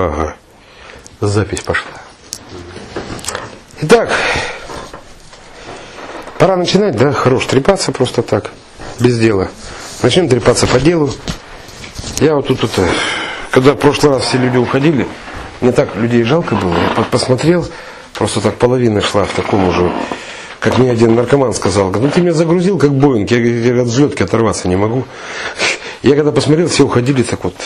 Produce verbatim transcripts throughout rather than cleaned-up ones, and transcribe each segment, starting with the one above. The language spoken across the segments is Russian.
Ага. Запись пошла. Итак, пора начинать, да? Хорош трепаться просто так, без дела. Начнем трепаться по делу. Я вот тут, это, когда в прошлый раз все люди уходили, мне так людей жалко было. Я посмотрел, просто так половина шла в таком уже, как мне один наркоман сказал, ну ты меня загрузил как Боинг, я, я от взлетки оторваться не могу. Я когда посмотрел, все уходили так вот.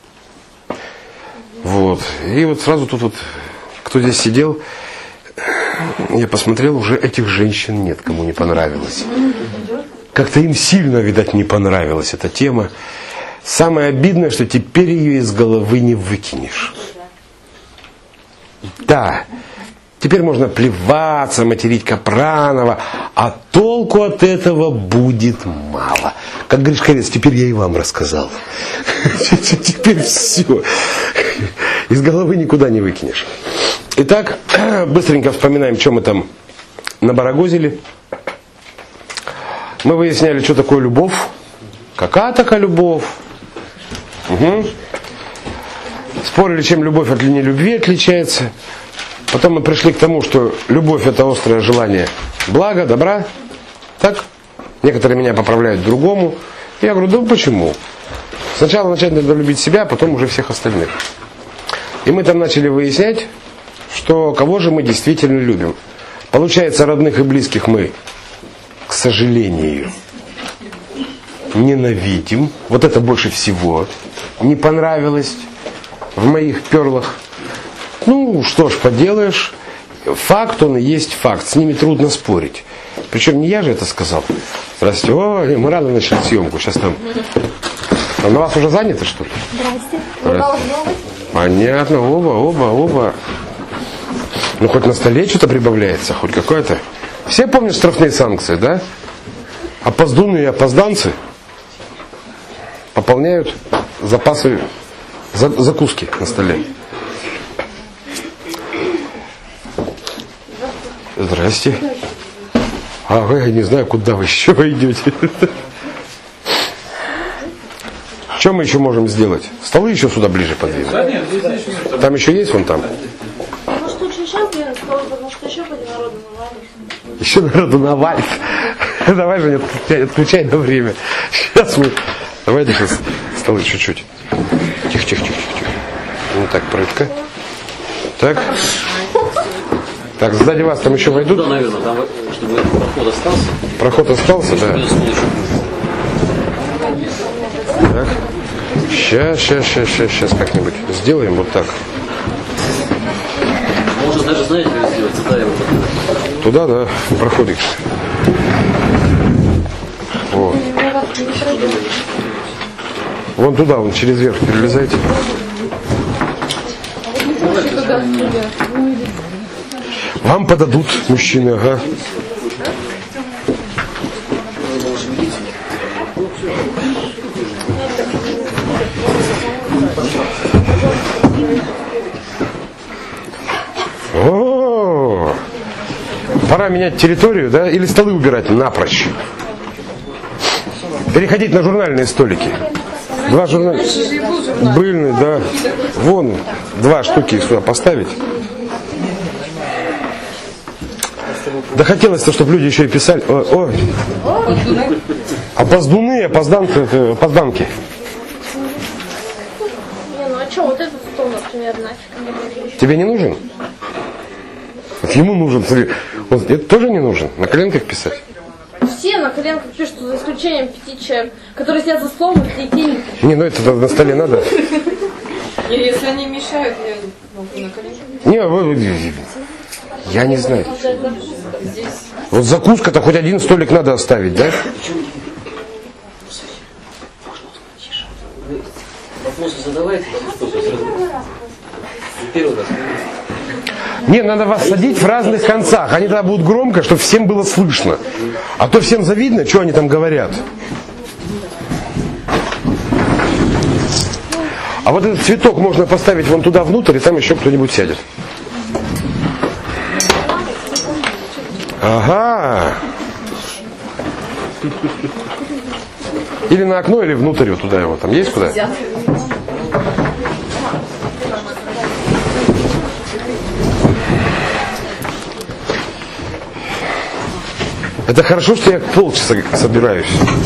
Вот. И вот сразу тут вот, кто здесь сидел, я посмотрел, уже этих женщин нет, кому не понравилось. Как-то им сильно, видать, не понравилась эта тема. Самое обидное, что теперь ее из головы не выкинешь. Да, теперь можно плеваться, материть Капранова, а толку от этого будет мало. Как Гришковец, теперь я и вам рассказал. Теперь все. Из головы никуда не выкинешь. Итак, быстренько вспоминаем, что мы там набарагозили. Мы выясняли, что такое любовь. Какая такая любовь? Угу. Спорили, чем любовь от нелюбви отличается. Потом мы пришли к тому, что любовь — это острое желание блага, добра. Так? Некоторые меня поправляют другому. Я говорю, да почему? Сначала начать надо любить себя, а потом уже всех остальных. И мы там начали выяснять, что кого же мы действительно любим. Получается, родных и близких мы, к сожалению, ненавидим. Вот это больше всего не понравилось в моих перлах. Ну, что ж поделаешь. Факт он и есть факт. С ними трудно спорить. Причем не я же это сказал. Здравствуйте. О, мы рано начали съемку. Сейчас там... А на вас уже занято, что ли? Здрасте. Здрасте. Понятно. Оба, оба, оба. Ну, хоть на столе что-то прибавляется. Хоть какое-то. Все помнят штрафные санкции, да? Опоздуны и опозданцы пополняют запасы закуски на столе. Здрасте. А вы, я не знаю, куда вы еще идете. Что мы еще можем сделать? Столы еще сюда ближе подвинуть. Там еще есть, вон там. Может, лучше сейчас сделать стол, потому что еще будет народу навалится. Еще народу навалится. Давай же не отключай на время. Сейчас мы... Давайте сейчас столы чуть-чуть. Тихо, тихо, тихо, тихо. Ну так, прытко. Так. Так, сзади вас там еще войдут? Да, наверное, там, чтобы проход остался. Проход остался, да. Так. Сейчас, сейчас, сейчас, сейчас, сейчас как-нибудь сделаем вот так. Можно даже, знаете, как сделать? Туда его. Туда, да, проходик. Вот. Вон туда, вон через верх перелезайте. Вам подадут мужчины, ага. О, пора менять территорию, да? Или столы убирать напрочь. Переходить на журнальные столики. Два журнальных. Быльные, да. Вон, два штуки их сюда поставить. Да хотелось-то, чтобы люди еще и писали. О, о. Опоздуны, опозданки, опозданки. Не, ну а что, вот этот стол, например, нафиг. Тебе не нужен? Вот ему нужен. Смотри, вот это тоже не нужен. На коленках писать. Все на коленках пишут, за исключением пяти человек, которые сидят за столом и детей. Не, ну это на столе надо. Или если они мешают, я могу на коленках. Не, вы, я не знаю. Вот закуска-то хоть один столик надо оставить, да? Вопросы задавайте. Первый раз. Не, надо вас садить в разных концах. Они тогда будут громко, чтобы всем было слышно. А то всем завидно, что они там говорят. А вот этот цветок можно поставить вон туда внутрь, и там еще кто-нибудь сядет. Ага. Или на окно, или внутрь, вот туда его. Там есть куда? Это хорошо, что я полчаса собираюсь.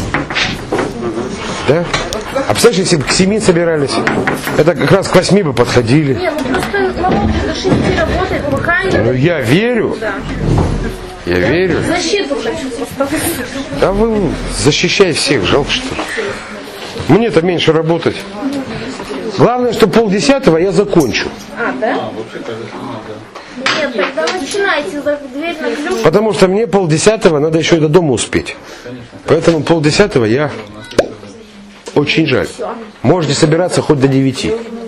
Да? А представляешь, если бы к семи собирались, это как раз к восьми бы подходили. Не, ну просто налог до шести работает, пока... Ну я верю. Да. Я верю. Защиту хочу поставить. Да вы защищай всех, жалко что ли. Мне-то меньше работать. Главное, что полдесятого я закончу. А, да? Нет, тогда начинайте, за дверь на ключ. Потому что мне полдесятого надо еще и до дома успеть. Поэтому полдесятого я... Очень жаль. Можете собираться хоть до девяти.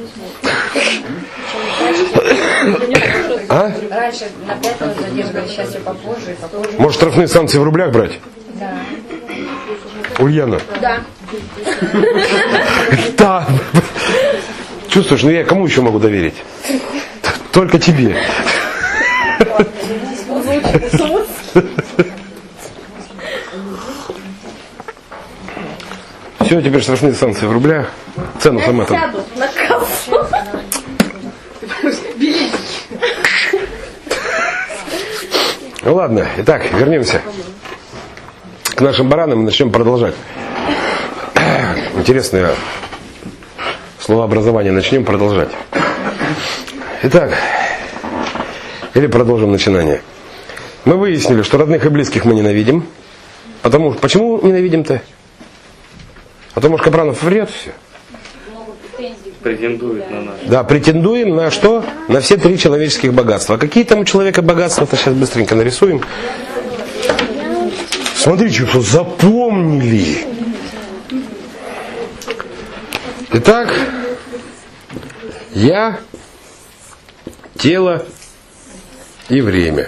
А? Раньше на пять минут задерживали, сейчас я попозже и попозже. Может, штрафные санкции в рублях брать? Да. Ульяна? Да. Да. Чувствуешь, ну я кому еще могу доверить? Только тебе. Все, теперь штрафные санкции в рублях. Цену Я сама там. сяду на кассу. Ну ладно, итак, вернемся к нашим баранам и начнем продолжать. Интересное словообразование. Начнем продолжать. Итак, или продолжим начинание. Мы выяснили, что родных и близких мы ненавидим. Потому что почему ненавидим-то? Потому что Капранов врет все. Претендует на нас. Да, претендуем на что? На все три человеческих богатства. А какие там у человека богатства-то сейчас быстренько нарисуем. Смотри, что запомнили. Итак, я, тело и время.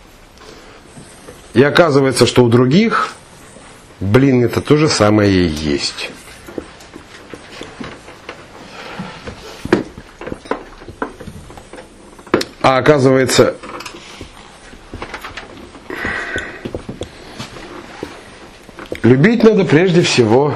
И оказывается, что у других, блин, это то же самое и есть. А оказывается, любить надо прежде всего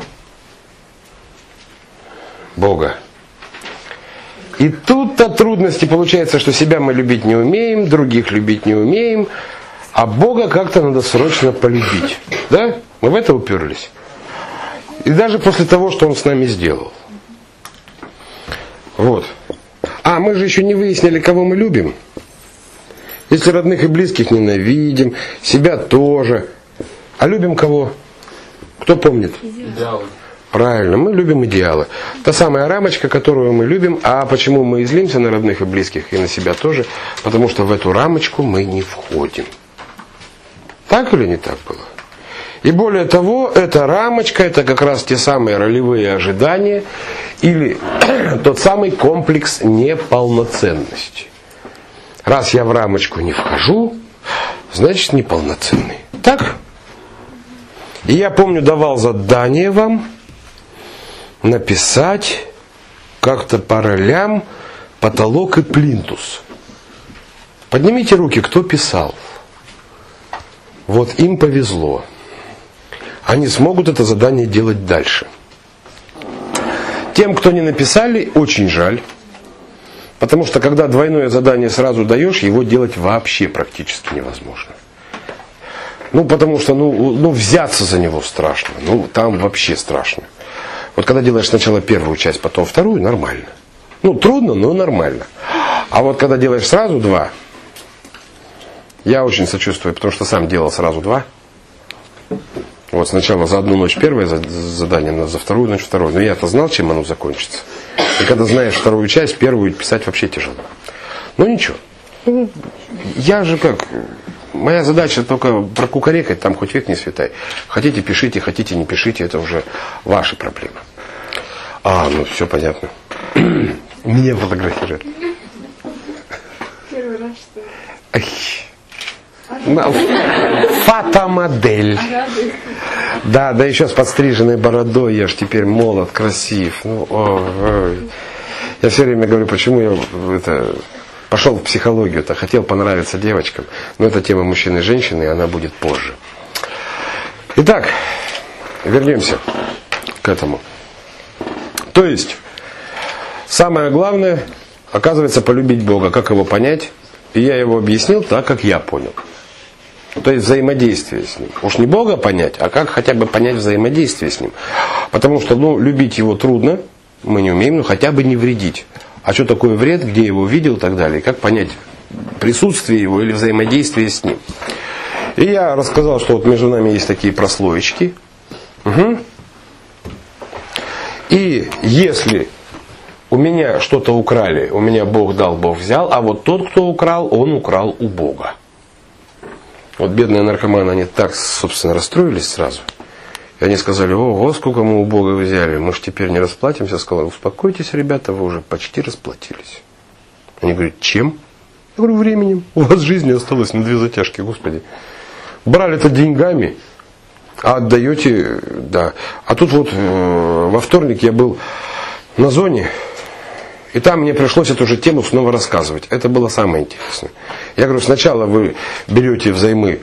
Бога. И тут-то трудности получается, что себя мы любить не умеем, других любить не умеем, а Бога как-то надо срочно полюбить. Да? Мы в это уперлись. И даже после того, что Он с нами сделал. Вот. А, мы же еще не выяснили, кого мы любим. Если родных и близких ненавидим, себя тоже. А любим кого? Кто помнит? Идеалы. Правильно, мы любим идеалы. Та самая рамочка, которую мы любим. А почему мы злимся на родных и близких и на себя тоже? Потому что в эту рамочку мы не входим. Так или не так было? И более того, эта рамочка, это как раз те самые ролевые ожидания или тот самый комплекс неполноценности. Раз я в рамочку не вхожу, значит неполноценный. Так? И я помню, давал задание вам написать как-то по ролям потолок и плинтус. Поднимите руки, кто писал. Вот им повезло. Они смогут это задание делать дальше. Тем, кто не написали, очень жаль. Потому что когда двойное задание сразу даешь, его делать вообще практически невозможно. Ну, потому что ну, ну, взяться за него страшно. Ну, там вообще страшно. Вот когда делаешь сначала первую часть, потом вторую, нормально. Ну, трудно, но нормально. А вот когда делаешь сразу два, я очень сочувствую, потому что сам делал сразу два. Вот сначала за одну ночь первое задание, за вторую ночь второе. Но я-то знал, чем оно закончится. И когда знаешь вторую часть, первую писать вообще тяжело. Но ничего. Ну, я же как... Моя задача только прокукарекать, там хоть век не светай. Хотите, пишите, хотите, не пишите, это уже ваши проблемы. А, ну все понятно. Меня фотографируют. Первый раз, что ли? Ай. Фотомодель. Да, да еще с подстриженной бородой, я ж теперь молод, красив. Ну, ой. Я все время говорю, почему я это, пошел в психологию-то, хотел понравиться девочкам. Но это тема мужчины и женщины, и она будет позже. Итак, вернемся к этому. То есть, самое главное, оказывается, полюбить Бога. Как его понять? И я его объяснил так, как я понял. То есть взаимодействие с ним. Уж не Бога понять, а как хотя бы понять взаимодействие с ним. Потому что ну, любить его трудно, мы не умеем, но хотя бы не вредить. А что такое вред, где его видел и так далее. Как понять присутствие его или взаимодействие с ним. И я рассказал, что вот между нами есть такие прослоечки. Угу. И если у меня что-то украли, у меня Бог дал, Бог взял, а вот тот, кто украл, он украл у Бога. Вот бедные наркоманы, они так, собственно, расстроились сразу. И они сказали: ого, сколько мы у Бога взяли, мы же теперь не расплатимся. Я сказал: успокойтесь, ребята, вы уже почти расплатились. Они говорят: чем? Я говорю: временем. У вас жизни осталось на две затяжки, Господи. Брали-то деньгами, а отдаете, да. А тут вот э, во вторник я был на зоне, и там мне пришлось эту же тему снова рассказывать. Это было самое интересное. Я говорю: сначала вы берете взаймы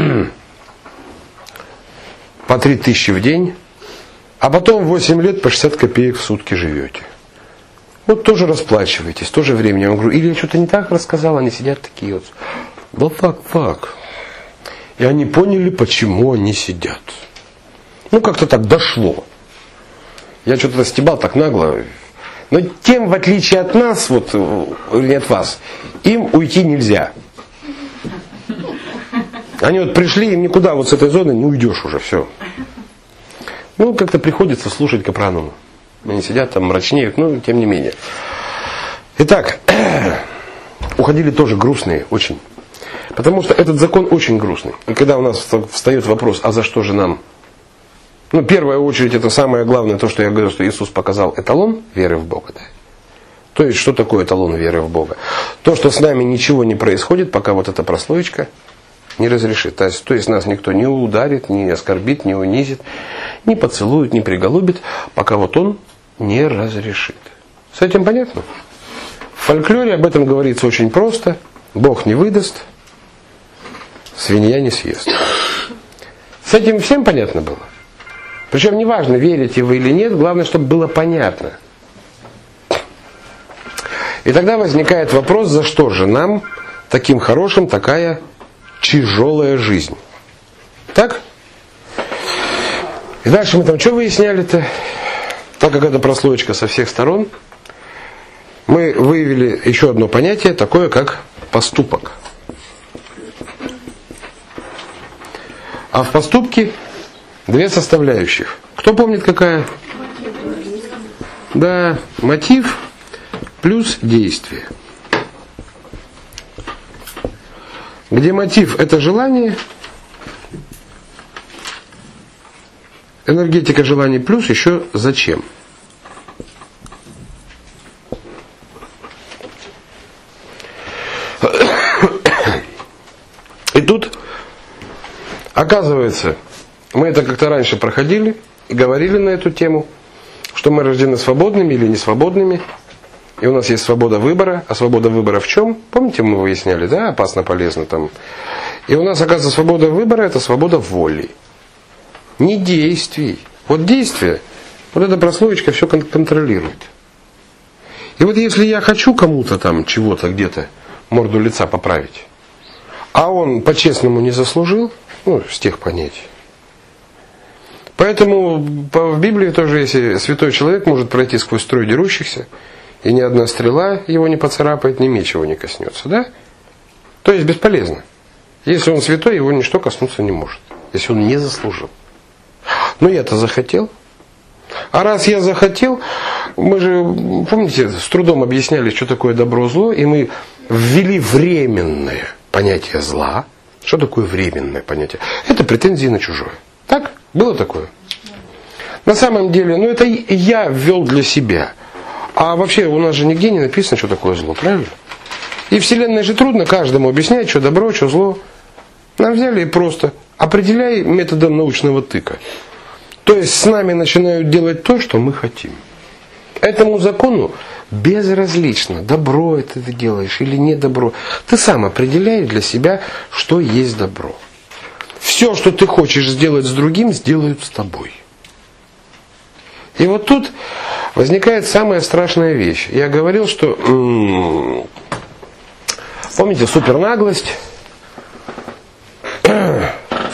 по три тысячи в день, а потом восемь лет по шестьдесят копеек в сутки живете. Вот тоже расплачиваетесь, тоже времени. Я говорю: или я что-то не так рассказал, они сидят такие вот. Да фак, фак. И они поняли, почему они сидят. Ну, как-то так дошло. Я что-то расстебал так нагло. Но тем, в отличие от нас, вот, или от вас, им уйти нельзя. Они вот пришли, им никуда вот с этой зоны не уйдешь уже, все. Ну, как-то приходится слушать Капранова. Они сидят там, мрачнеют, но тем не менее. Итак, уходили тоже грустные очень. Потому что этот закон очень грустный. И когда у нас встает вопрос: а за что же нам? Ну, в первую очередь, это самое главное, то, что я говорю, что Иисус показал эталон веры в Бога. Да? То есть, что такое эталон веры в Бога? То, что с нами ничего не происходит, пока вот эта прослоечка не разрешит. То есть, то есть нас никто не ударит, не оскорбит, не унизит, не поцелует, не приголубит, пока вот он не разрешит. С этим понятно? В фольклоре об этом говорится очень просто. Бог не выдаст, свинья не съест. С этим всем понятно было? Причем неважно, верите вы или нет, главное, чтобы было понятно. И тогда возникает вопрос: за что же нам, таким хорошим, такая тяжелая жизнь? Так? И дальше мы там что выясняли-то? Так как это прослоечка со всех сторон, мы выявили еще одно понятие, такое как поступок. А в поступке две составляющих. Кто помнит, какая? Да, мотив плюс действие. Где мотив — это желание, энергетика желаний плюс еще зачем. И тут, оказывается, мы это как-то раньше проходили и говорили на эту тему, что мы рождены свободными или несвободными, и у нас есть свобода выбора. А свобода выбора в чем? Помните, мы выясняли, да, опасно, полезно там. И у нас, оказывается, свобода выбора — это свобода воли, не действий. Вот действие, вот эта прослоечка все контролирует. И вот если я хочу кому-то там чего-то где-то морду лица поправить, а он по-честному не заслужил, ну, с тех понятий. Поэтому в Библии тоже, если святой человек может пройти сквозь строй дерущихся, и ни одна стрела его не поцарапает, ни меч его не коснется, да? То есть бесполезно. Если он святой, его ничто коснуться не может, если он не заслужил. Но я-то захотел. А раз я захотел, мы же, помните, с трудом объясняли, что такое добро-зло, и мы ввели временное понятие зла. Что такое временное понятие? Это претензии на чужое. Так? Было такое? На самом деле, ну это я ввел для себя. А вообще у нас же нигде не написано, что такое зло, правильно? И Вселенной же трудно каждому объяснять, что добро, что зло. Нам взяли и просто определяй методом научного тыка. То есть с нами начинают делать то, что мы хотим. Этому закону безразлично, добро это ты делаешь или не добро. Ты сам определяешь для себя, что есть добро. Все, что ты хочешь сделать с другим, сделают с тобой. И вот тут возникает самая страшная вещь. Я говорил, что м-м, помните, супернаглость,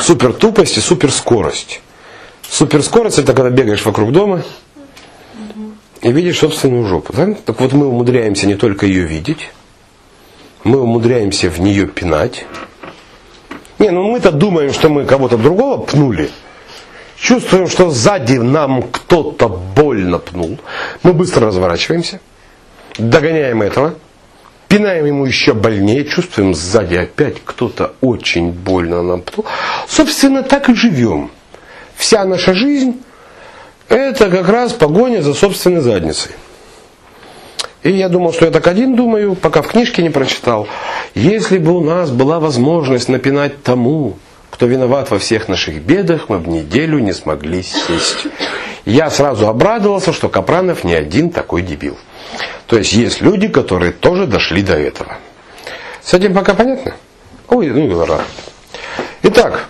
супертупость и суперскорость. Суперскорость — это когда бегаешь вокруг дома и видишь собственную жопу. Да? Так вот, мы умудряемся не только ее видеть, мы умудряемся в нее пинать. Не, ну мы-то думаем, что мы кого-то другого пнули. Чувствуем, что сзади нам кто-то больно пнул. Мы быстро разворачиваемся, догоняем этого, пинаем ему еще больнее, чувствуем сзади опять кто-то очень больно нам пнул. Собственно, так и живем. Вся наша жизнь — это как раз погоня за собственной задницей. И я думал, что я так один думаю, пока в книжке не прочитал. Если бы у нас была возможность напинать тому, кто виноват во всех наших бедах, мы бы неделю не смогли сесть. Я сразу обрадовался, что Капранов не один такой дебил. То есть есть люди, которые тоже дошли до этого. С этим пока понятно? Ой, ну рад. Итак,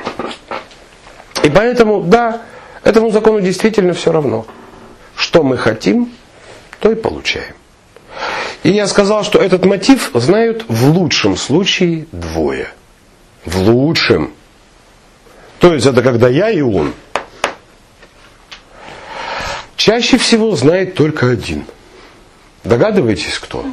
и поэтому, да, этому закону действительно все равно. Что мы хотим, то и получаем. И я сказал, что этот мотив знают в лучшем случае двое. В лучшем. То есть это когда я и он. Чаще всего знает только один. Догадываетесь, кто?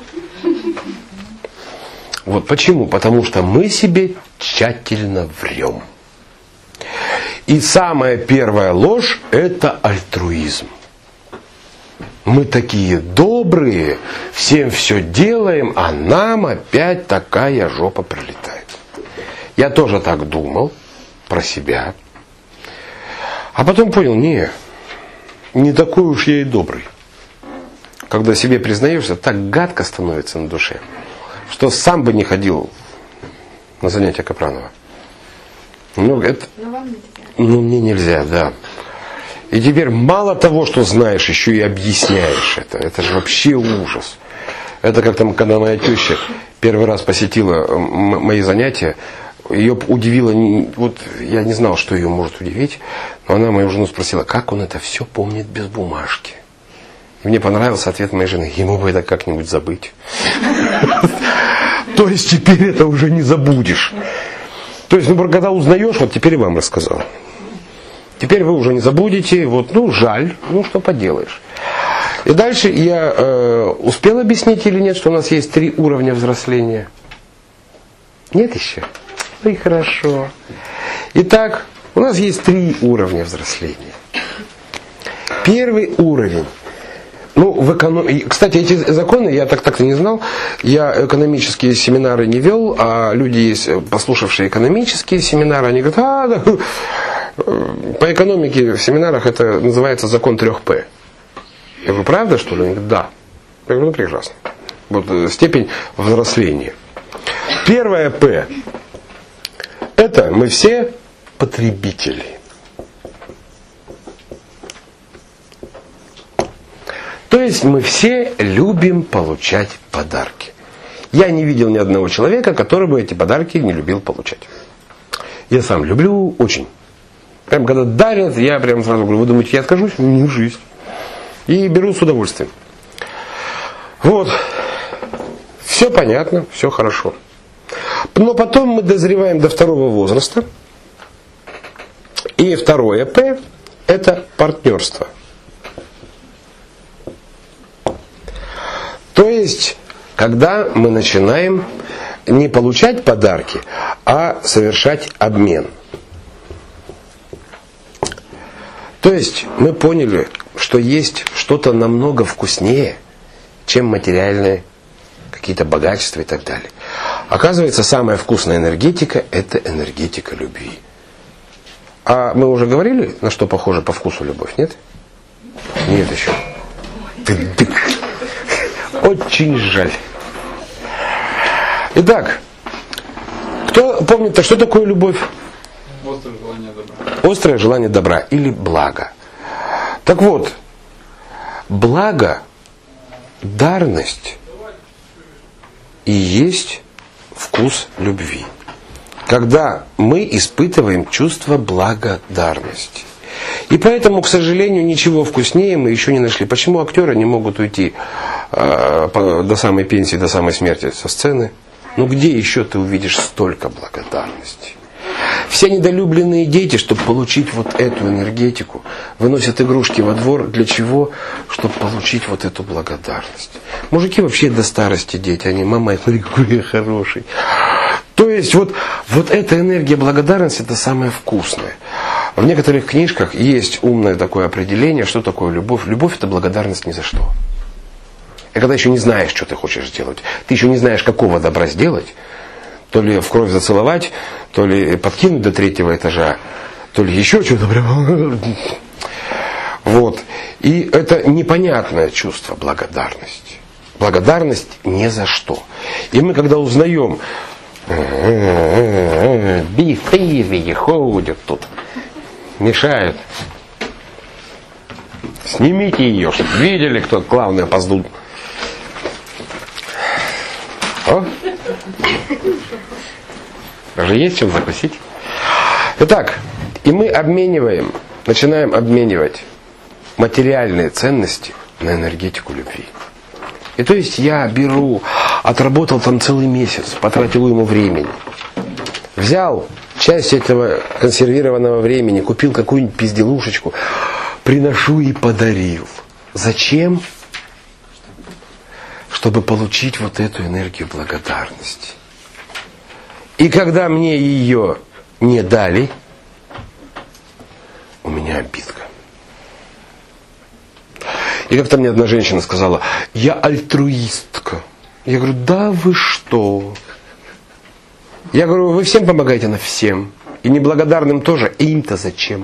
Вот почему? Потому что мы себе тщательно врем. И самая первая ложь – это альтруизм. Мы такие добрые, всем все делаем, а нам опять такая жопа прилетает. Я тоже так думал про себя. А потом понял, не, не такой уж я и добрый. Когда себе признаешься, так гадко становится на душе, что сам бы не ходил на занятия Капранова. Ну, это, ну, мне нельзя, да. И теперь мало того, что знаешь, еще и объясняешь это. Это же вообще ужас. Это как там, когда моя теща первый раз посетила м- мои занятия, ее удивило, вот я не знал, что ее может удивить, но она мою жену спросила, как он это все помнит без бумажки. И мне понравился ответ моей жены, ему бы это как-нибудь забыть. То есть теперь это уже не забудешь. То есть, ну, когда узнаешь, вот теперь и вам рассказал. Теперь вы уже не забудете, вот, ну, жаль, ну, что поделаешь. И дальше я э, успел объяснить или нет, что у нас есть три уровня взросления? Нет еще? Ну и хорошо. Итак, у нас есть три уровня взросления. Первый уровень. Ну, в эконом... Кстати, эти законы я так так-то не знал. Я экономические семинары не вел, а люди есть, послушавшие экономические семинары, они говорят, а, да, по экономике в семинарах это называется закон трех П. Я говорю, правда, что ли? Они говорят, да. Я говорю, ну прекрасно. Вот степень взросления. Первое П. Это мы все потребители. То есть мы все любим получать подарки. Я не видел ни одного человека, который бы эти подарки не любил получать. Я сам люблю очень. Прям когда дарят, я прям сразу говорю, вы думаете, я откажусь? Не в жизнь. И беру с удовольствием. Вот. Все понятно, все хорошо. Но потом мы дозреваем до второго возраста. И второе П – это партнерство. То есть, когда мы начинаем не получать подарки, а совершать обмен. То есть, мы поняли, что есть что-то намного вкуснее, чем материальные какие-то богатства и так далее. Оказывается, самая вкусная энергетика – это энергетика любви. А мы уже говорили, на что похожа по вкусу любовь, нет? Нет еще. Ты-дык. Очень жаль. Итак, кто помнит, что такое любовь? Острое желание добра. Острое желание добра или блага. Так вот, благо, дарность и есть вкус любви. Когда мы испытываем чувство благодарности. И поэтому, к сожалению, ничего вкуснее мы еще не нашли. Почему актеры не могут уйти э, по, до самой пенсии, до самой смерти со сцены? Ну где еще ты увидишь столько благодарности? Все недолюбленные дети, чтобы получить вот эту энергетику, выносят игрушки во двор. Для чего? Чтобы получить вот эту благодарность. Мужики вообще до старости дети. Они, мама, смотри, какой я хороший. То есть вот, вот эта энергия благодарности, это самое вкусное. В некоторых книжках есть умное такое определение, что такое любовь. Любовь — это благодарность ни за что. И когда еще не знаешь, что ты хочешь сделать, ты еще не знаешь, какого добра сделать, то ли в кровь зацеловать, то ли подкинуть до третьего этажа, то ли еще что-то. Вот. И это непонятное чувство благодарности. Благодарность ни за что. И мы когда узнаем, бифири ходят тут, мешают. Снимите ее, чтобы видели, кто главный опоздал. О? Даже есть чем закусить. Итак, и мы обмениваем, начинаем обменивать материальные ценности на энергетику любви. И то есть я беру, отработал там целый месяц, потратил ему времени, взял часть этого консервированного времени, купил какую-нибудь пизделушечку, приношу и подарил. Зачем? Чтобы получить вот эту энергию благодарности. И когда мне ее не дали, у меня обидка. И как-то мне одна женщина сказала: я альтруистка. Я говорю: да вы что? Я говорю: вы всем помогаете? Она: всем. И неблагодарным тоже. И им-то зачем?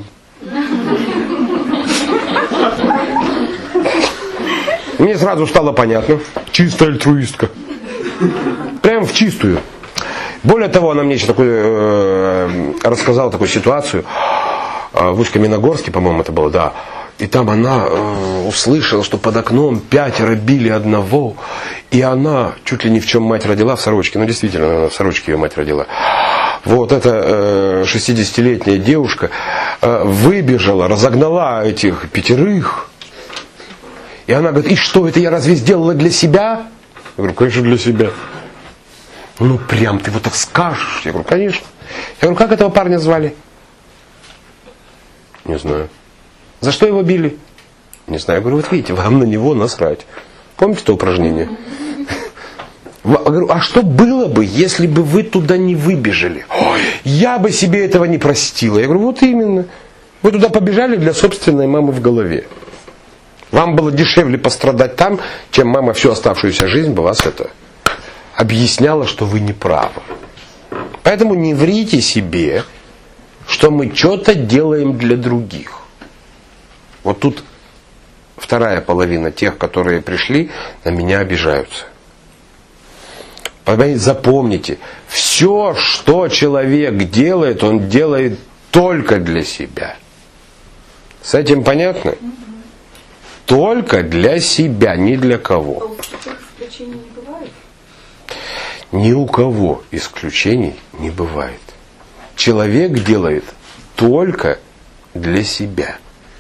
Мне сразу стало понятно. Чистая альтруистка. Прям в чистую. Более того, она мне еще такую, э, рассказала такую ситуацию. Э, в Усть-Каменогорске, по-моему, это было, да. И там она э, услышала, что под окном пятеро били одного. И она, чуть ли не в чем мать родила, в сорочке. Ну, действительно, наверное, в сорочке ее мать родила. Вот эта э, шестидесятилетняя девушка э, выбежала, разогнала этих пятерых. И она говорит: и что, это я разве сделала для себя? Я говорю: конечно, для себя. Ну, прям ты вот так скажешь. Я говорю: конечно. Я говорю: как этого парня звали? Не знаю. За что его били? Не знаю. Я говорю: вот видите, вам на него насрать. Помните то упражнение? Я говорю: а что было бы, если бы вы туда не выбежали? Ой, я бы себе этого не простила. Я говорю: вот именно. Вы туда побежали для собственной мамы в голове. Вам было дешевле пострадать там, чем мама всю оставшуюся жизнь бы вас это объясняла, что вы не правы. Поэтому не врите себе, что мы что-то делаем для других. Вот тут вторая половина тех, которые пришли, на меня обижаются. Запомните, все, что человек делает, он делает только для себя. С этим понятно? Только для себя, ни для кого. Исключений не бывает? Ни у кого исключений не бывает. Человек делает только для себя.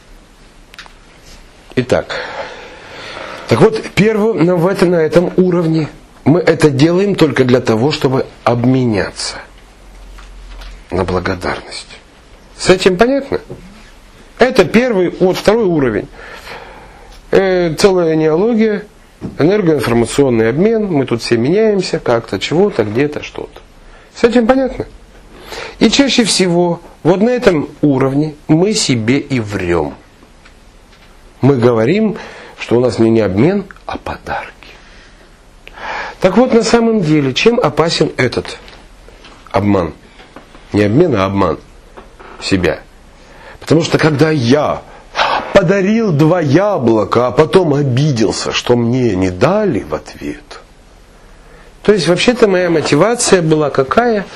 Итак, так вот, первым на, этом, на этом уровне мы это делаем только для того, чтобы обменяться на благодарность. С этим понятно? Это первый, вот второй уровень. Э, целая неология, энергоинформационный обмен. Мы тут все меняемся как-то, чего-то, где-то, что-то. С этим понятно? И чаще всего вот на этом уровне мы себе и врем. Мы говорим, что у нас не обмен, а подарки. Так вот, на самом деле, чем опасен этот обман? Не обмен, а обман себя. Потому что когда я подарил два яблока, а потом обиделся, что мне не дали в ответ. То есть, вообще-то, моя мотивация была какая?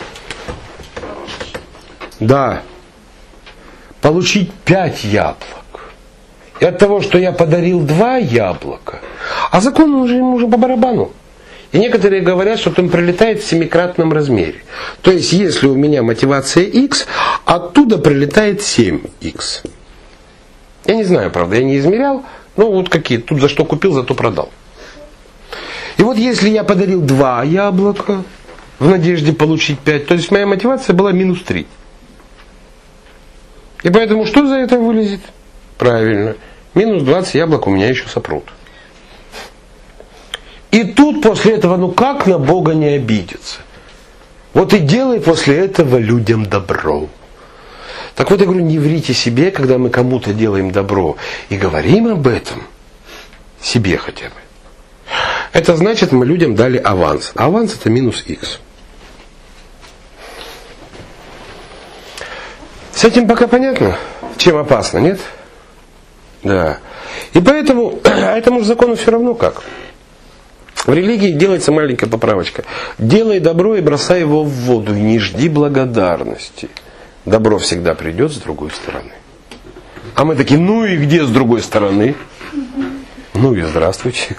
Да, получить пять яблок. И от того, что я подарил два яблока, а закон уже ему уже по барабану. И некоторые говорят, что он прилетает в семикратном размере. То есть, если у меня мотивация X, оттуда прилетает семь икс. Я не знаю, правда, я не измерял, но вот какие. Тут за что купил, зато продал. И вот если я подарил два яблока в надежде получить пять, то есть моя мотивация была минус три. И поэтому что за это вылезет? Правильно. Минус двадцать яблок у меня еще сопрут. И тут после этого, ну как на Бога не обидеться? Вот и делай после этого людям добро. Так вот я говорю, не врите себе, когда мы кому-то делаем добро. И говорим об этом себе хотя бы. Это значит, мы людям дали аванс. Аванс это минус х. С этим пока понятно, чем опасно, нет? Да. И поэтому этому же закону все равно как. В религии делается маленькая поправочка. Делай добро и бросай его в воду, и не жди благодарности. Добро всегда придет с другой стороны. А мы такие, ну и где с другой стороны? Ну и здравствуйте.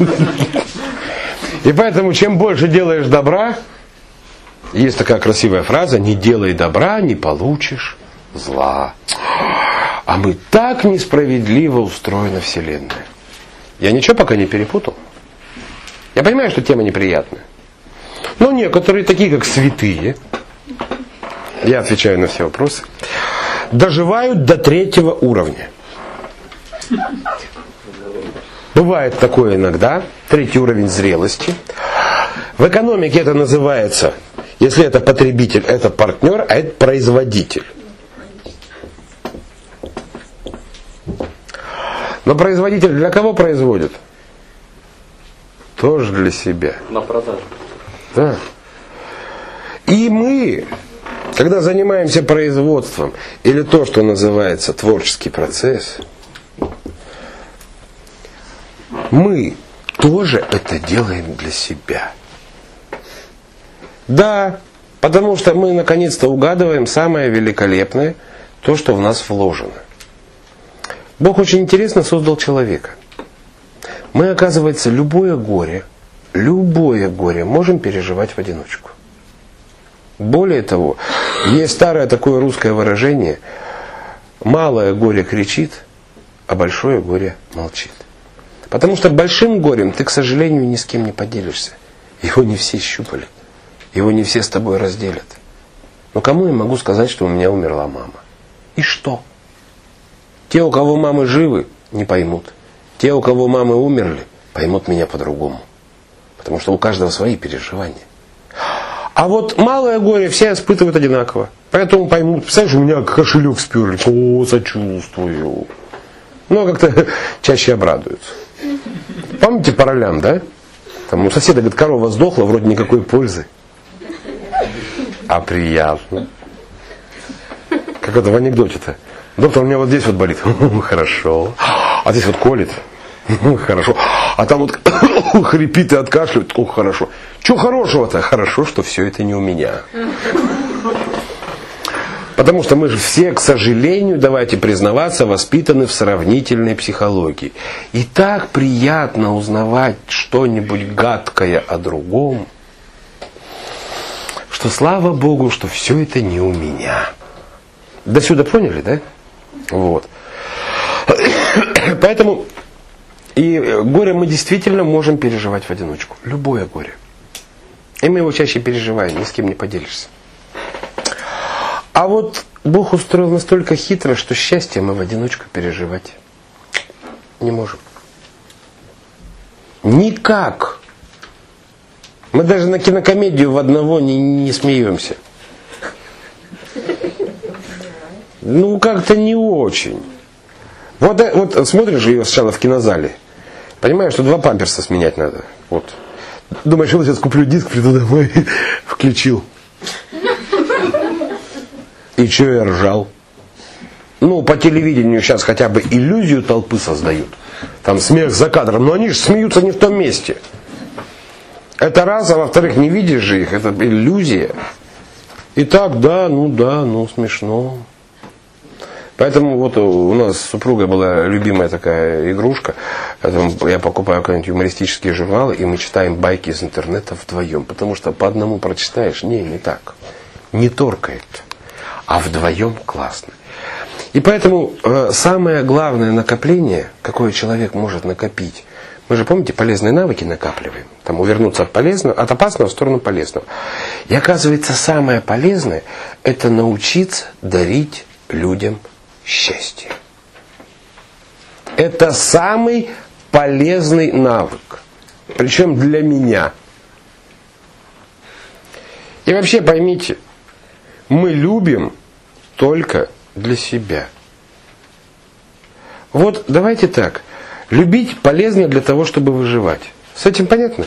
И поэтому, чем больше делаешь добра, есть такая красивая фраза, не делай добра, не получишь зла. А мы так несправедливо устроена Вселенная. Я ничего пока не перепутал. Я понимаю, что тема неприятная. Но некоторые, такие как святые, я отвечаю на все вопросы, доживают до третьего уровня. Бывает такое иногда, третий уровень зрелости. В экономике это называется, если это потребитель, это партнер, а это производитель. Но производитель для кого производит? Тоже для себя. На продажу. Да. И мы, когда занимаемся производством, или то, что называется творческий процесс, мы тоже это делаем для себя. Да, потому что мы наконец-то угадываем самое великолепное, то, что в нас вложено. Бог очень интересно создал человека. Мы, оказывается, любое горе, любое горе можем переживать в одиночку. Более того, есть старое такое русское выражение: малое горе кричит, а большое горе молчит. Потому что большим горем ты, к сожалению, ни с кем не поделишься. Его не все щупали. Его не все с тобой разделят. Но кому я могу сказать, что у меня умерла мама? И что? Те, у кого мамы живы, не поймут. Те, у кого мамы умерли, поймут меня по-другому. Потому что у каждого свои переживания. А вот малое горе все испытывают одинаково. Поэтому поймут. Представляешь, у меня кошелек сперли. О, сочувствую. Ну, как-то чаще обрадуются. Помните по ролям, да? Там у соседа, говорит, корова сдохла, вроде никакой пользы. А приятно. Как это в анекдоте-то. Доктор, у меня вот здесь вот болит. Хорошо. А здесь вот колет. Хорошо. А там вот хрипит и откашливает. О, хорошо. Чего хорошего-то? Хорошо, что все это не у меня. Потому что мы же все, к сожалению, давайте признаваться, воспитаны в сравнительной психологии. И так приятно узнавать что-нибудь гадкое о другом, что слава Богу, что все это не у меня. До сюда поняли, да? Вот. Поэтому и горе мы действительно можем переживать в одиночку. Любое горе. И мы его чаще переживаем, ни с кем не поделишься. А вот Бог устроил настолько хитро, что счастье мы в одиночку переживать не можем. Никак. Мы даже на кинокомедию в одного не, не смеемся. Ну, как-то не очень. Вот, вот смотришь ее сначала в кинозале. Понимаешь, что два памперса сменять надо. Вот. Думаешь, я сейчас куплю диск, приду домой, включил. И что я ржал? Ну, по телевидению сейчас хотя бы иллюзию толпы создают. Там смех за кадром. Но они же смеются не в том месте. Это раз, а во-вторых, не видишь же их. Это иллюзия. И так, да, ну да, ну смешно. Поэтому вот у нас с супругой была любимая такая игрушка. Поэтому я покупаю какие-нибудь юмористические журналы, и мы читаем байки из интернета вдвоем. Потому что по одному прочитаешь, не, не так. Не торкает. А вдвоем классно. И поэтому э, самое главное накопление, какое человек может накопить, мы же, помните, полезные навыки накапливаем. Там увернуться от полезного, от опасного в сторону полезного. И оказывается, самое полезное — это научиться дарить людям счастье. Это самый полезный навык. Причем для меня. И вообще поймите, мы любим только для себя. Вот давайте так. Любить полезно для того, чтобы выживать. С этим понятно?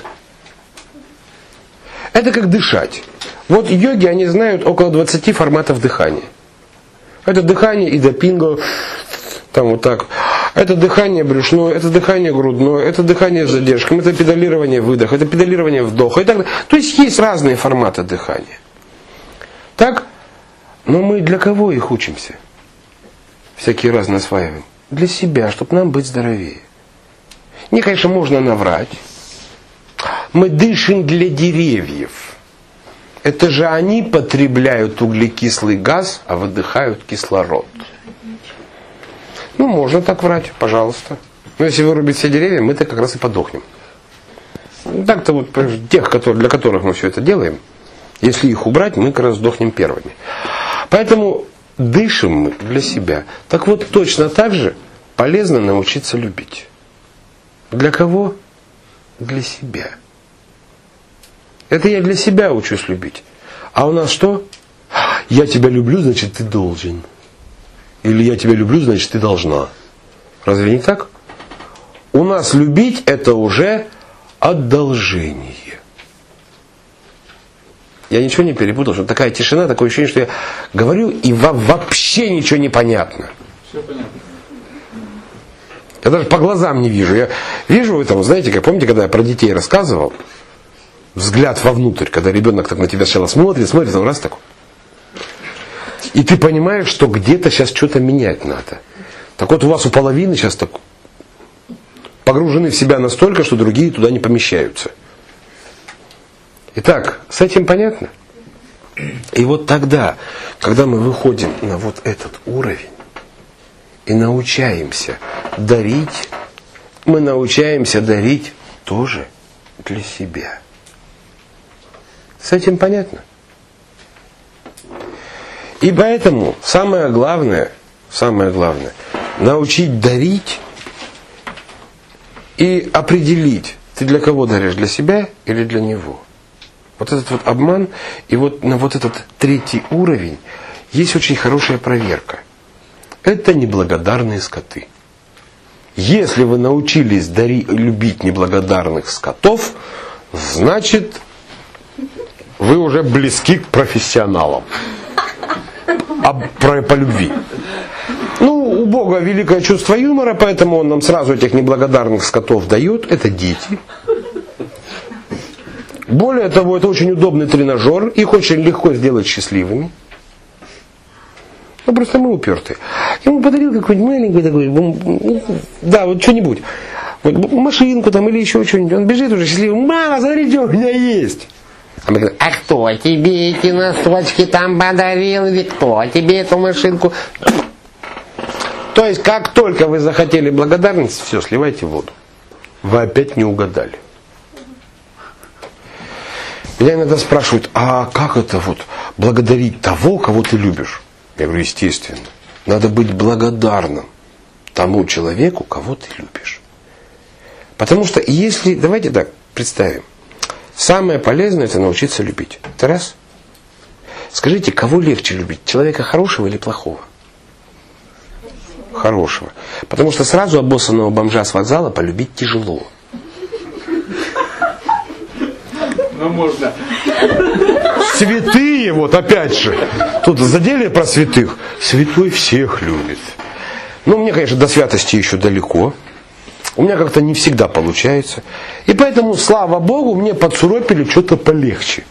Это как дышать. Вот йоги, они знают около двадцати форматов дыхания. Это дыхание идопинго, там вот так. Это дыхание брюшное, это дыхание грудное, это дыхание с задержками, это педалирование выдоха, это педалирование вдоха и так далее. То есть есть разные форматы дыхания. Так? Но мы для кого их учимся? Всякие разные осваиваем. Для себя, чтобы нам быть здоровее. Не, конечно, можно наврать. Мы дышим для деревьев. Это же они потребляют углекислый газ, а выдыхают кислород. Ну, можно так врать, пожалуйста. Но если вырубить все деревья, мы-то как раз и подохнем. Так-то вот тех, которые, для которых мы все это делаем, если их убрать, мы как раз сдохнем первыми. Поэтому дышим мы для себя. Так вот, точно так же полезно научиться любить. Для кого? Для себя. Это я для себя учусь любить. А у нас что? Я тебя люблю, значит ты должен. Или я тебя люблю, значит ты должна. Разве не так? У нас любить это уже одолжение. Я ничего не перепутал, что такая тишина, такое ощущение, что я говорю, и вам вообще ничего не понятно. Все понятно. Я даже по глазам не вижу. Я вижу это, знаете, как помните, когда я про детей рассказывал, взгляд вовнутрь, когда ребенок так на тебя сначала смотрит, смотрит, он раз такой. И ты понимаешь, что где-то сейчас что-то менять надо. Так вот, у вас у половины сейчас так погружены в себя настолько, что другие туда не помещаются. Итак, с этим понятно? И вот тогда, когда мы выходим на вот этот уровень и научаемся дарить, мы научаемся дарить тоже для себя. С этим понятно? И поэтому самое главное, самое главное, научить дарить и определить, ты для кого даришь, для себя или для него. Вот этот вот обман, и вот на вот этот третий уровень есть очень хорошая проверка. Это неблагодарные скоты. Если вы научились дари, любить неблагодарных скотов, значит, вы уже близки к профессионалам. А про, по любви. Ну, у Бога великое чувство юмора, поэтому Он нам сразу этих неблагодарных скотов дает. Это дети. Более того, это очень удобный тренажер. Их очень легко сделать счастливыми. Ну, просто мы упертые. Ему подарил какой-нибудь маленький такой, да, вот что-нибудь. Вот, машинку там или еще что-нибудь. Он бежит уже счастливый. Мама, смотри, что у меня есть. А мы говорим, а кто тебе эти носочки там подарил? Или кто тебе эту машинку? То есть, как только вы захотели благодарность, все, сливайте в воду. Вы опять не угадали. Меня иногда спрашивают, а как это вот благодарить того, кого ты любишь? Я говорю, естественно. Надо быть благодарным тому человеку, кого ты любишь. Потому что если, давайте так представим, самое полезное это научиться любить. Это раз. Скажите, кого легче любить? Человека хорошего или плохого? Хорошего. Потому что сразу обоссанного бомжа с вокзала полюбить тяжело. Ну, можно. Святые, вот опять же. Тут задели про святых. Святой всех любит. Ну, мне, конечно, до святости еще далеко. У меня как-то не всегда получается. И поэтому, слава Богу, мне подсуропили что-то полегче.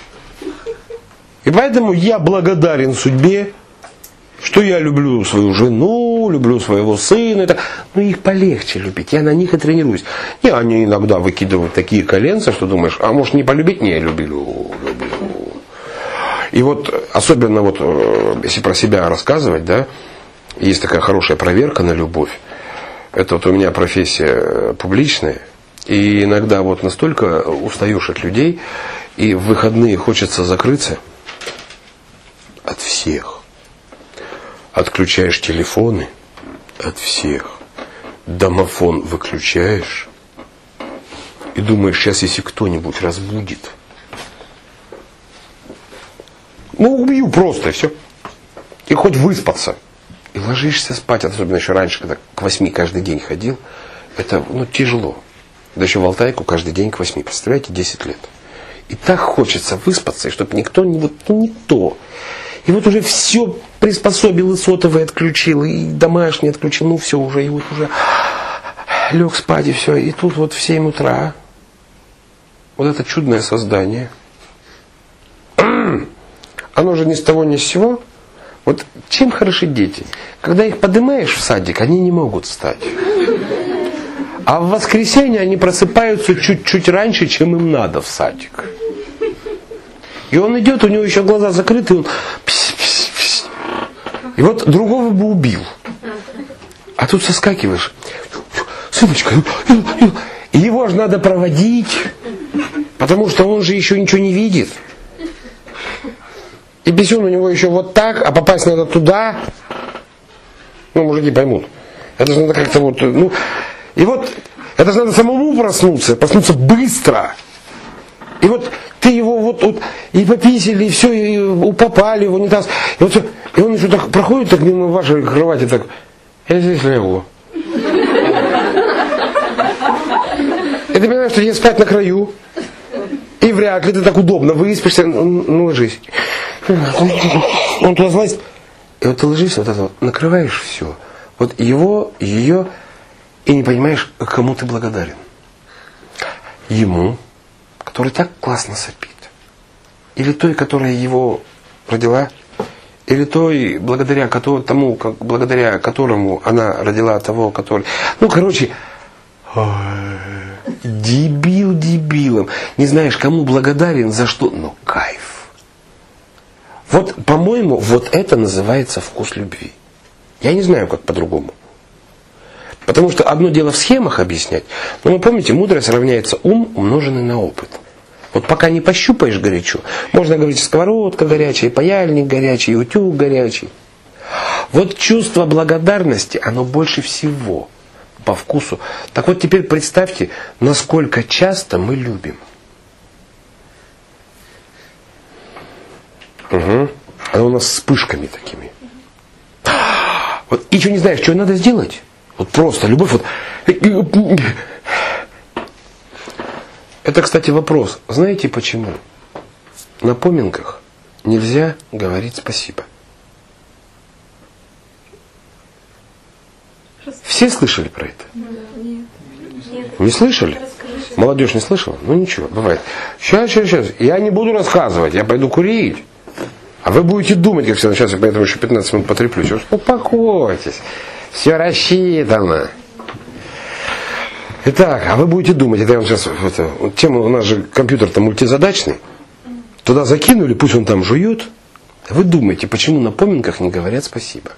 И поэтому я благодарен судьбе, что я люблю свою жену, люблю своего сына. Это... Ну, их полегче любить. Я на них и тренируюсь. И они иногда выкидывают такие коленца, что думаешь, а может не полюбить? Не, люблю, люблю. И вот, особенно вот, если про себя рассказывать, да, есть такая хорошая проверка на любовь. Это вот у меня профессия публичная. И иногда вот настолько устаешь от людей, и в выходные хочется закрыться от всех. Отключаешь телефоны от всех. Домофон выключаешь. И думаешь, сейчас если кто-нибудь разбудит, ну убью просто, и все. И хоть выспаться. И ложишься спать, особенно еще раньше, когда к восьми каждый день ходил, это ну, тяжело. Да еще в Алтайку каждый день к восьми, представляете, десять лет. И так хочется выспаться, и чтобы никто не, вот, ну, не то. И вот уже все приспособил, и сотовый отключил, и домашний отключил, ну все уже, и вот уже лег спать, и все. И тут вот в семь утра вот это чудное создание, оно же ни с того ни с сего. Вот чем хороши дети? Когда их поднимаешь в садик, они не могут встать. А в воскресенье они просыпаются чуть-чуть раньше, чем им надо в садик. И он идет, у него еще глаза закрыты, и он пс-пс-пс. И вот другого бы убил. А тут соскакиваешь. Сыночка, и его же надо проводить, потому что он же еще ничего не видит. И писюн у него еще вот так, а попасть надо туда. Ну, мужики поймут. Это же надо как-то вот, ну... И вот, это же надо самому проснуться, проснуться быстро. И вот ты его вот, вот и пописали, и все, и упопали в унитаз. И, вот, и он еще так проходит так мимо вашей кровати, так, я здесь лягу. И ты понимаешь, что тебе спать на краю. И вряд ли ты так удобно выспишься, ну ложись. Он туда залазит. И вот ты ложишься, вот это вот, накрываешь все. Вот его, ее, и не понимаешь, кому ты благодарен. Ему, который так классно сопит. Или той, которая его родила. Или той, благодаря тому, как, благодаря которому она родила того, который... Ну, короче, дебил дебилом. Не знаешь, кому благодарен, за что, но кайф. Вот, по-моему, вот это называется вкус любви. Я не знаю, как по-другому. Потому что одно дело в схемах объяснять, но вы помните, мудрость равняется ум, умноженный на опыт. Вот пока не пощупаешь горячо, можно говорить, сковородка горячая, паяльник горячий, утюг горячий. Вот чувство благодарности, оно больше всего по вкусу. Так вот теперь представьте, насколько часто мы любим. Угу. Она у нас с вспышками такими. Вот и что не знаешь, что надо сделать? Вот просто любовь. Вот. Это, кстати, вопрос. Знаете почему? На поминках нельзя говорить спасибо. Все слышали про это? Нет. Не слышали? Молодежь не слышала? Ну ничего, бывает. Сейчас, сейчас, сейчас. Я не буду рассказывать, я пойду курить. А вы будете думать, как всегда. Сейчас я поэтому еще пятнадцать минут потреплюсь. Успокойтесь. Все рассчитано. Итак, а вы будете думать, это я вам сейчас, это, вот тема, у нас же компьютер-то мультизадачный. Туда закинули, пусть он там жует. Вы думаете, почему на поминках не говорят спасибо?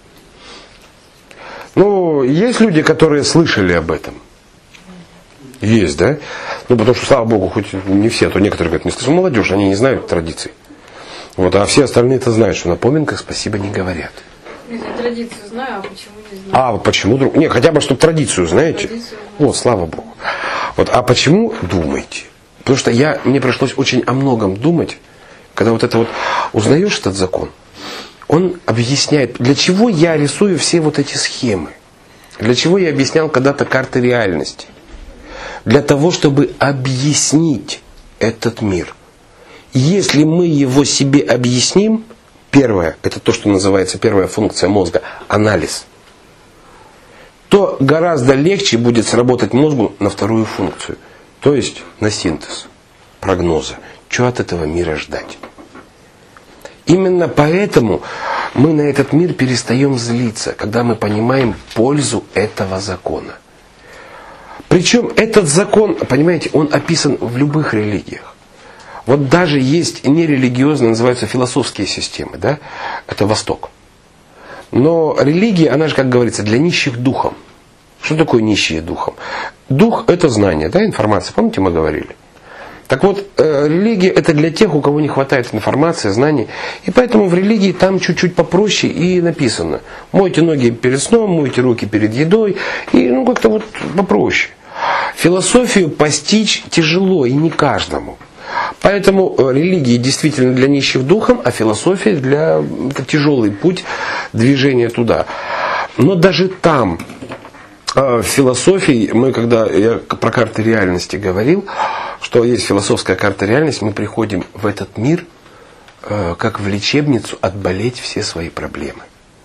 Ну, есть люди, которые слышали об этом. Есть, да? Ну, потому что, слава Богу, хоть не все, а то некоторые говорят, не слышали. Молодежь, они не знают традиций. Вот, а все остальные-то знают, что на поминках спасибо не говорят. Я традицию знаю, а почему не знаю? А, вот почему друг... Не, хотя бы, чтобы традицию знаете. Традицию. О, слава Богу. Вот, а почему думаете? Потому что я, мне пришлось очень о многом думать, когда вот это вот узнаешь этот закон, он объясняет, для чего я рисую все вот эти схемы. Для чего я объяснял когда-то карты реальности. Для того, чтобы объяснить этот мир. Если мы его себе объясним, первое, это то, что называется первая функция мозга, анализ, то гораздо легче будет сработать мозгу на вторую функцию, то есть на синтез, прогноза, что от этого мира ждать. Именно поэтому мы на этот мир перестаем злиться, когда мы понимаем пользу этого закона. Причем этот закон, понимаете, он описан в любых религиях. Вот даже есть нерелигиозные, называются философские системы, да? Это Восток. Но религия, она же, как говорится, для нищих духом. Что такое нищие духом? Дух – это знание, да, информация, помните, мы говорили? Так вот, э, религия это для тех, у кого не хватает информации, знаний. И поэтому в религии там чуть-чуть попроще и написано. Мойте ноги перед сном, мойте руки перед едой. И ну как-то вот попроще. Философию постичь тяжело и не каждому. Поэтому религия действительно для нищих духом, а философия для это тяжелый путь движения туда. Но даже там, в философии, мы когда я про карты реальности говорил, что есть философская карта реальности, мы приходим в этот мир как в лечебницу отболеть все свои проблемы.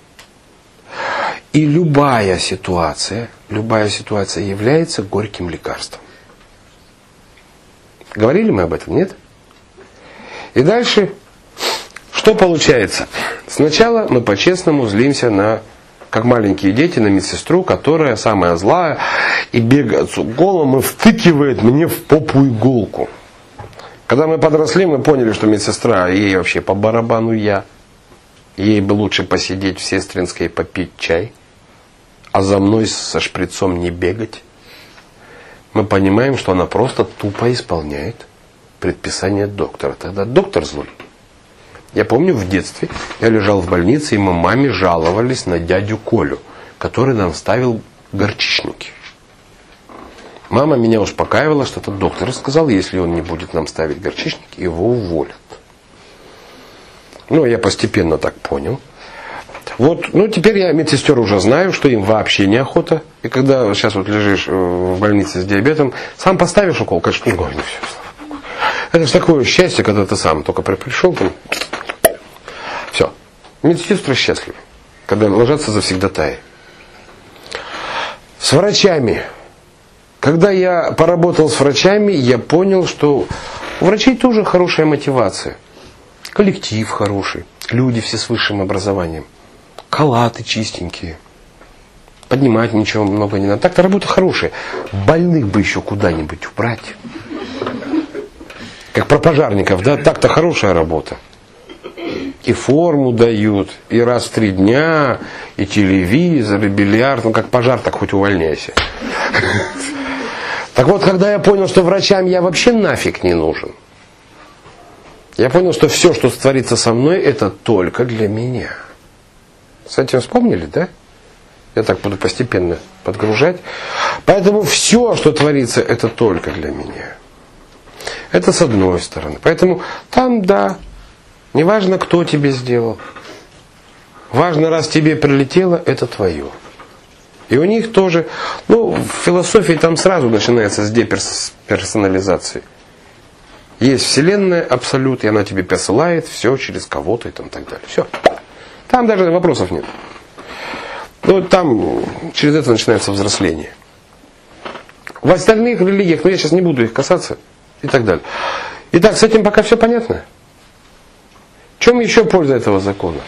И любая ситуация, любая ситуация является горьким лекарством. Говорили мы об этом, нет? И дальше, что получается? Сначала мы по-честному злимся на, как маленькие дети, на медсестру, которая самая злая, и бегает с уколом и втыкивает мне в попу иголку. Когда мы подросли, мы поняли, что медсестра, ей вообще по барабану я. Ей бы лучше посидеть в сестринской и попить чай, а за мной со шприцом не бегать. Мы понимаем, что она просто тупо исполняет предписание доктора. Тогда доктор злой. Я помню, в детстве я лежал в больнице, и мы маме жаловались на дядю Колю, который нам ставил горчичники. Мама меня успокаивала, что этот доктор сказал, если он не будет нам ставить горчичники, его уволят. Ну, я постепенно так понял. Вот, ну теперь я медсестер уже знаю, что им вообще неохота. И когда сейчас вот лежишь в больнице с диабетом, сам поставишь укол, конечно, ну, не все, слава богу. Это же такое счастье, когда ты сам только пришел, там, все. Медсестры счастливы, когда ложатся завсегдатаи. С врачами. Когда я поработал с врачами, я понял, что у врачей тоже хорошая мотивация. Коллектив хороший, люди все с высшим образованием. Халаты чистенькие. Поднимать ничего много не надо. Так-то работа хорошая. Больных бы еще куда-нибудь убрать. Как про пожарников, да? Так-то хорошая работа. И форму дают, и раз в три дня, и телевизор, и бильярд. Ну, как пожар, так хоть увольняйся. Так вот, когда я понял, что врачам я вообще нафиг не нужен, я понял, что все, что творится со мной, это только для меня. С этим вспомнили, да? Я так буду постепенно подгружать. Поэтому все, что творится, это только для меня. Это с одной стороны. Поэтому там, да, неважно, кто тебе сделал. Важно, раз тебе прилетело, это твое. И у них тоже, ну, в философии там сразу начинается с деперсонализации. Есть вселенная, абсолют, и она тебе посылает все через кого-то и там так далее. Все. Там даже вопросов нет. Ну, там через это начинается взросление. В остальных религиях, но я сейчас не буду их касаться, и так далее. Итак, с этим пока все понятно. В чем еще польза этого закона?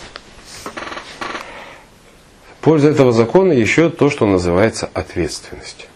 Польза этого закона еще то, что называется ответственность.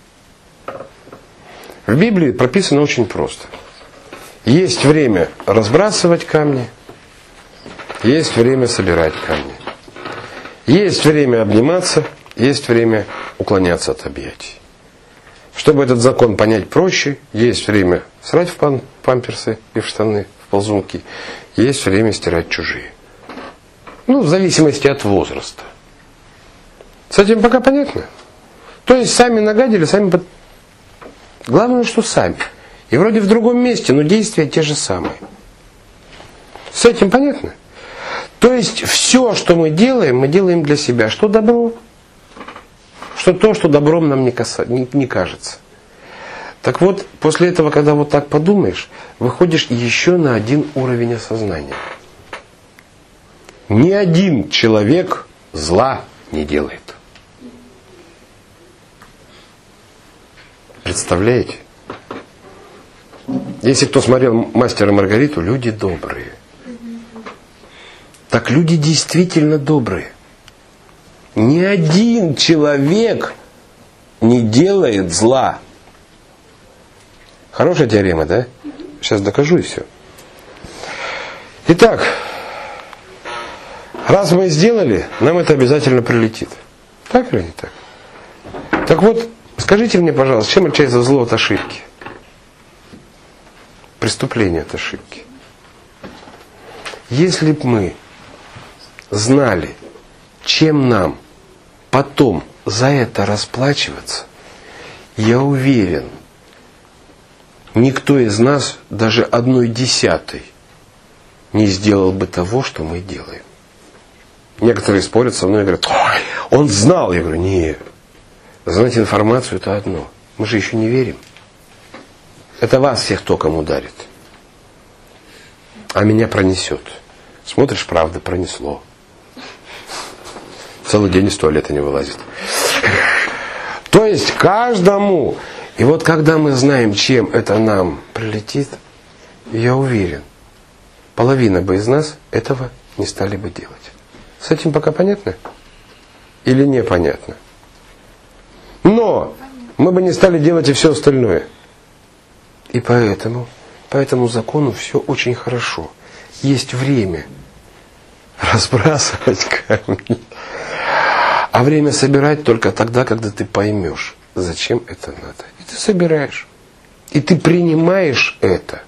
В Библии прописано очень просто. Есть время разбрасывать камни, есть время собирать камни. Есть время обниматься, есть время уклоняться от объятий. Чтобы этот закон понять проще, есть время срать в пам- памперсы и в штаны, в ползунки, есть время стирать чужие. Ну, в зависимости от возраста. С этим пока понятно? То есть сами нагадили, сами... Под... Главное, что сами. И вроде в другом месте, но действия те же самые. С этим понятно? То есть все, что мы делаем, мы делаем для себя. Что добро? Что то, что добром нам не, каса... не, не кажется. Так вот, после этого, когда вот так подумаешь, выходишь еще на один уровень осознания. Ни один человек зла не делает. Представляете? Если кто смотрел «Мастера и Маргариту», люди добрые. Так люди действительно добрые. Ни один человек не делает зла. Хорошая теорема, да? Сейчас докажу и все. Итак, раз мы сделали, нам это обязательно прилетит. Так или не так? Так вот, скажите мне, пожалуйста, чем отличается зло от ошибки? преступление от ошибки. Если бы мы знали, чем нам потом за это расплачиваться, я уверен, никто из нас даже одной десятой не сделал бы того, что мы делаем. Некоторые спорят со мной и говорят: ой, он знал. Я говорю: нет. Знать информацию — это одно. Мы же еще не верим. Это вас всех током ударит. А меня пронесет. Смотришь, правда, пронесло. Целый день из туалета не вылазит. То есть каждому. И вот когда мы знаем, чем это нам прилетит, я уверен, половина бы из нас этого не стали бы делать. С этим пока понятно? Или непонятно? Но мы бы не стали делать и все остальное. И поэтому, по этому закону все очень хорошо. Есть время разбрасывать камни. А время собирать только тогда, когда ты поймешь, зачем это надо. И ты собираешь. И ты принимаешь это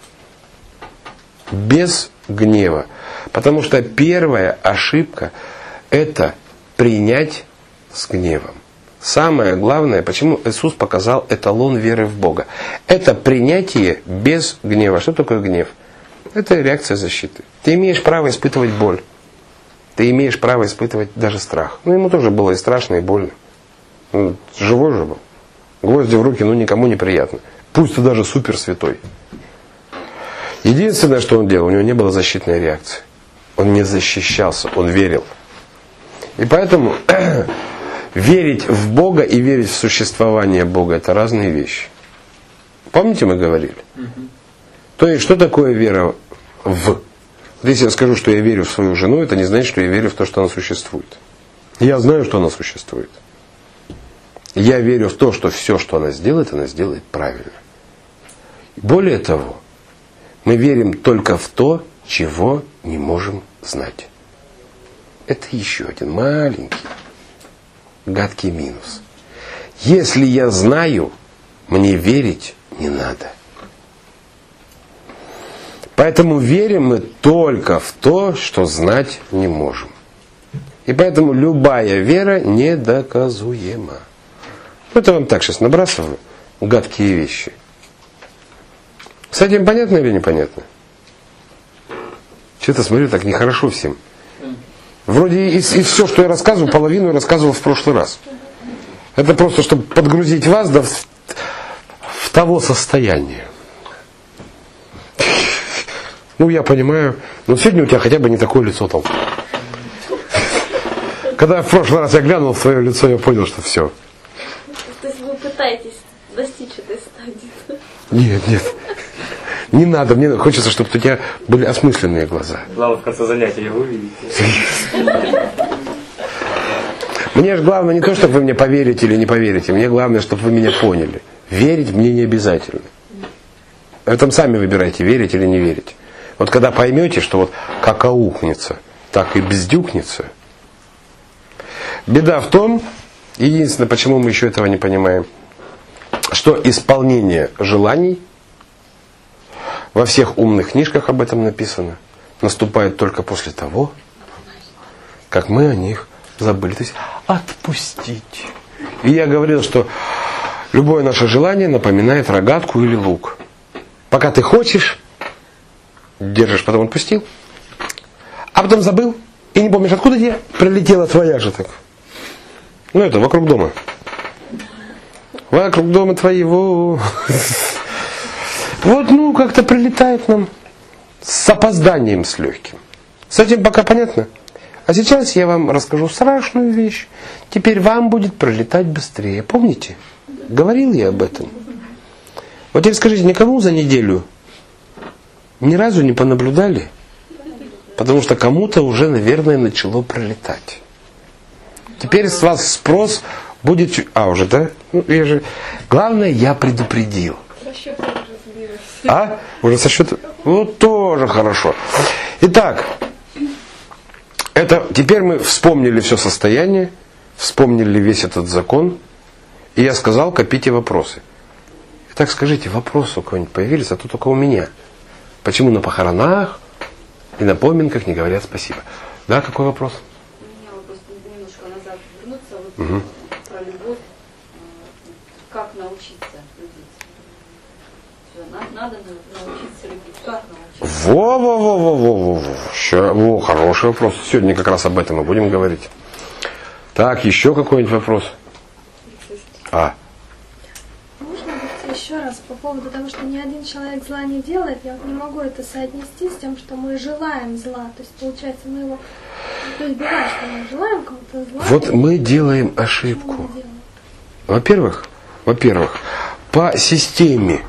без гнева. Потому что первая ошибка – это принять с гневом. Самое главное, почему Иисус показал эталон веры в Бога. Это принятие без гнева. Что такое гнев? Это реакция защиты. Ты имеешь право испытывать боль. Ты имеешь право испытывать даже страх. Ну, ему тоже было и страшно, и больно. Ну, живой же был. Гвозди в руки, ну, никому не приятно. Пусть ты даже супер святой. Единственное, что он делал, у него не было защитной реакции. Он не защищался, он верил. И поэтому верить в Бога и верить в существование Бога — это разные вещи. Помните, мы говорили? Mm-hmm. То есть, что такое вера в? Вот если я скажу, что я верю в свою жену, это не значит, что я верю в то, что она существует. Я знаю, что она существует. Я верю в то, что все, что она сделает, она сделает правильно. Более того, мы верим только в то, чего не можем знать. Это еще один маленький, гадкий минус. Если я знаю, мне верить не надо. Поэтому верим мы только в то, что знать не можем. И поэтому любая вера недоказуема. Это вам так сейчас набрасываю гадкие вещи. С этим понятно или непонятно? Что-то смотрю, так нехорошо всем. Вроде и, и все, что я рассказываю, половину я рассказывал в прошлый раз. Это просто, чтобы подгрузить вас до, в, в того состояния. Ну, я понимаю. Но сегодня у тебя хотя бы не такое лицо там. Когда в прошлый раз я глянул в свое лицо, я понял, что все. То есть вы пытаетесь достичь этой стадии? Нет, нет. Не надо. Мне хочется, чтобы у тебя были осмысленные глаза. Главное, в конце занятия его увидите. Мне же главное не то, чтобы вы мне поверите или не поверите. Мне главное, чтобы вы меня поняли. Верить мне не обязательно. Вы там сами выбирайте, верить или не верить. Вот когда поймете, что вот как аухнется, так и бездюкнется. Беда в том, единственное, почему мы еще этого не понимаем, что исполнение желаний, во всех умных книжках об этом написано, наступает только после того, как мы о них забыли. То есть отпустить. И я говорил, что любое наше желание напоминает рогатку или лук. Пока ты хочешь, держишь, потом отпустил, а потом забыл, и не помнишь, откуда тебе прилетела твоя же так. Ну это вокруг дома. Вокруг дома твоего. Вот, ну, как-то прилетает нам с опозданием, с легким. С этим пока понятно? А сейчас я вам расскажу страшную вещь. Теперь вам будет прилетать быстрее. Помните? Говорил я об этом. Вот теперь скажите, никому за неделю ни разу не понаблюдали? Потому что кому-то уже, наверное, начало прилетать. Теперь с вас спрос будет... А, уже, да? Ну, я же... Главное, я предупредил. А? Уже со счета? Ну, тоже хорошо. Итак, это теперь мы вспомнили все состояние, вспомнили весь этот закон, и я сказал, копите вопросы. Итак, скажите, вопросы у кого-нибудь появились, а то только у меня. Почему на похоронах и на поминках не говорят спасибо? Да, какой вопрос? У меня вопрос немножко назад вернуться, вот Угу. про любовь. Как научиться любить? Всё, на- надо научиться любить. Как научиться? Во-во-во-во-во-во. Ща- Во, хороший вопрос. Сегодня как раз об этом мы будем говорить. Так, еще какой-нибудь вопрос? А, Можно вот еще раз по поводу того, что ни один человек зла не делает, я вот не могу это соотнести с тем, что мы желаем зла. То есть, получается, мы его... То есть, бывает, что мы желаем кому-то зла. вот мы делаем Почему ошибку. мы делаем? Во-первых, во-первых, по системе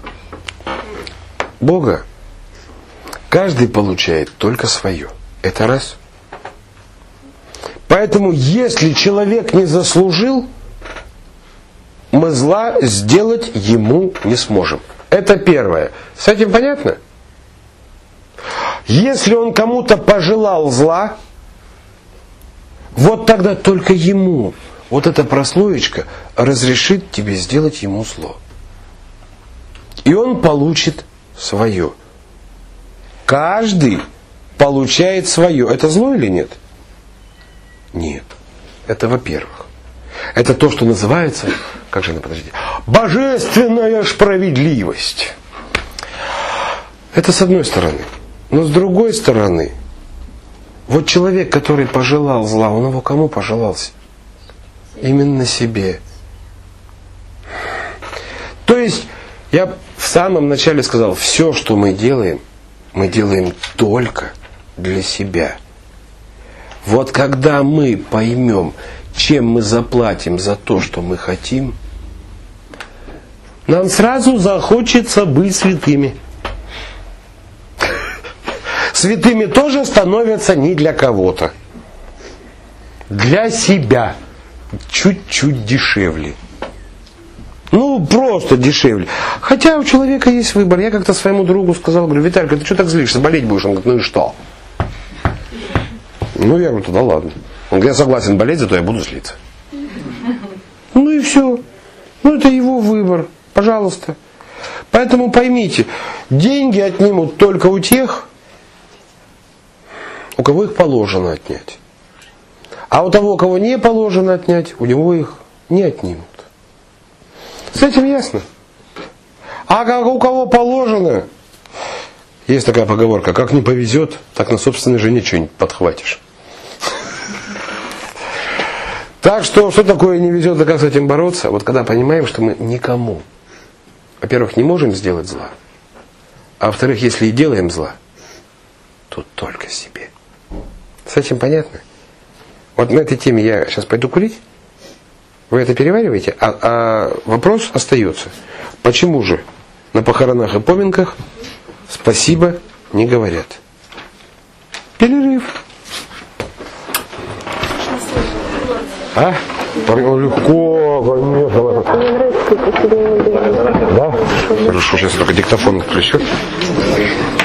Бога каждый получает только свое. Это раз. Поэтому, если человек не заслужил, мы зла сделать ему не сможем. Это первое. С этим понятно? Если он кому-то пожелал зла, вот тогда только ему вот эта прослоечка разрешит тебе сделать ему зло. И он получит свое. Каждый получает свое. Это зло или нет? Нет. Это во-первых. Это то, что называется, как же, подождите, божественная справедливость. Это с одной стороны. Но с другой стороны, вот человек, который пожелал зла, он его кому пожелался? Именно себе. То есть, я в самом начале сказал, все, что мы делаем, мы делаем только для себя. Вот когда мы поймем, чем мы заплатим за то, что мы хотим, нам сразу захочется быть святыми. Святыми тоже становятся не для кого-то. Для себя. Чуть-чуть дешевле. Ну, просто дешевле. Хотя у человека есть выбор. Я как-то своему другу сказал, говорю, Виталька, ты что так злишься, болеть будешь? Он говорит, ну и что? Ну, я говорю, да ладно. Он говорит, я согласен болеть, зато я буду злиться. Ну и все. Ну, это его выбор. Пожалуйста. Поэтому поймите, деньги отнимут только у тех, у кого их положено отнять. А у того, кого не положено отнять, у него их не отнимут. С этим ясно? А как у кого положено, есть такая поговорка, как не повезет, так на собственной жене что-нибудь подхватишь. Так что, что такое не везет, да как с этим бороться? Вот когда понимаем, что мы никому, во-первых, не можем сделать зла, а во-вторых, если и делаем зла, то только себе. С этим понятно? Вот на этой теме я сейчас пойду курить, вы это перевариваете, а, а вопрос остается. Почему же на похоронах и поминках спасибо не говорят? Перерыв. А? Легко, конечно. Да? Хорошо, сейчас я только диктофон включу.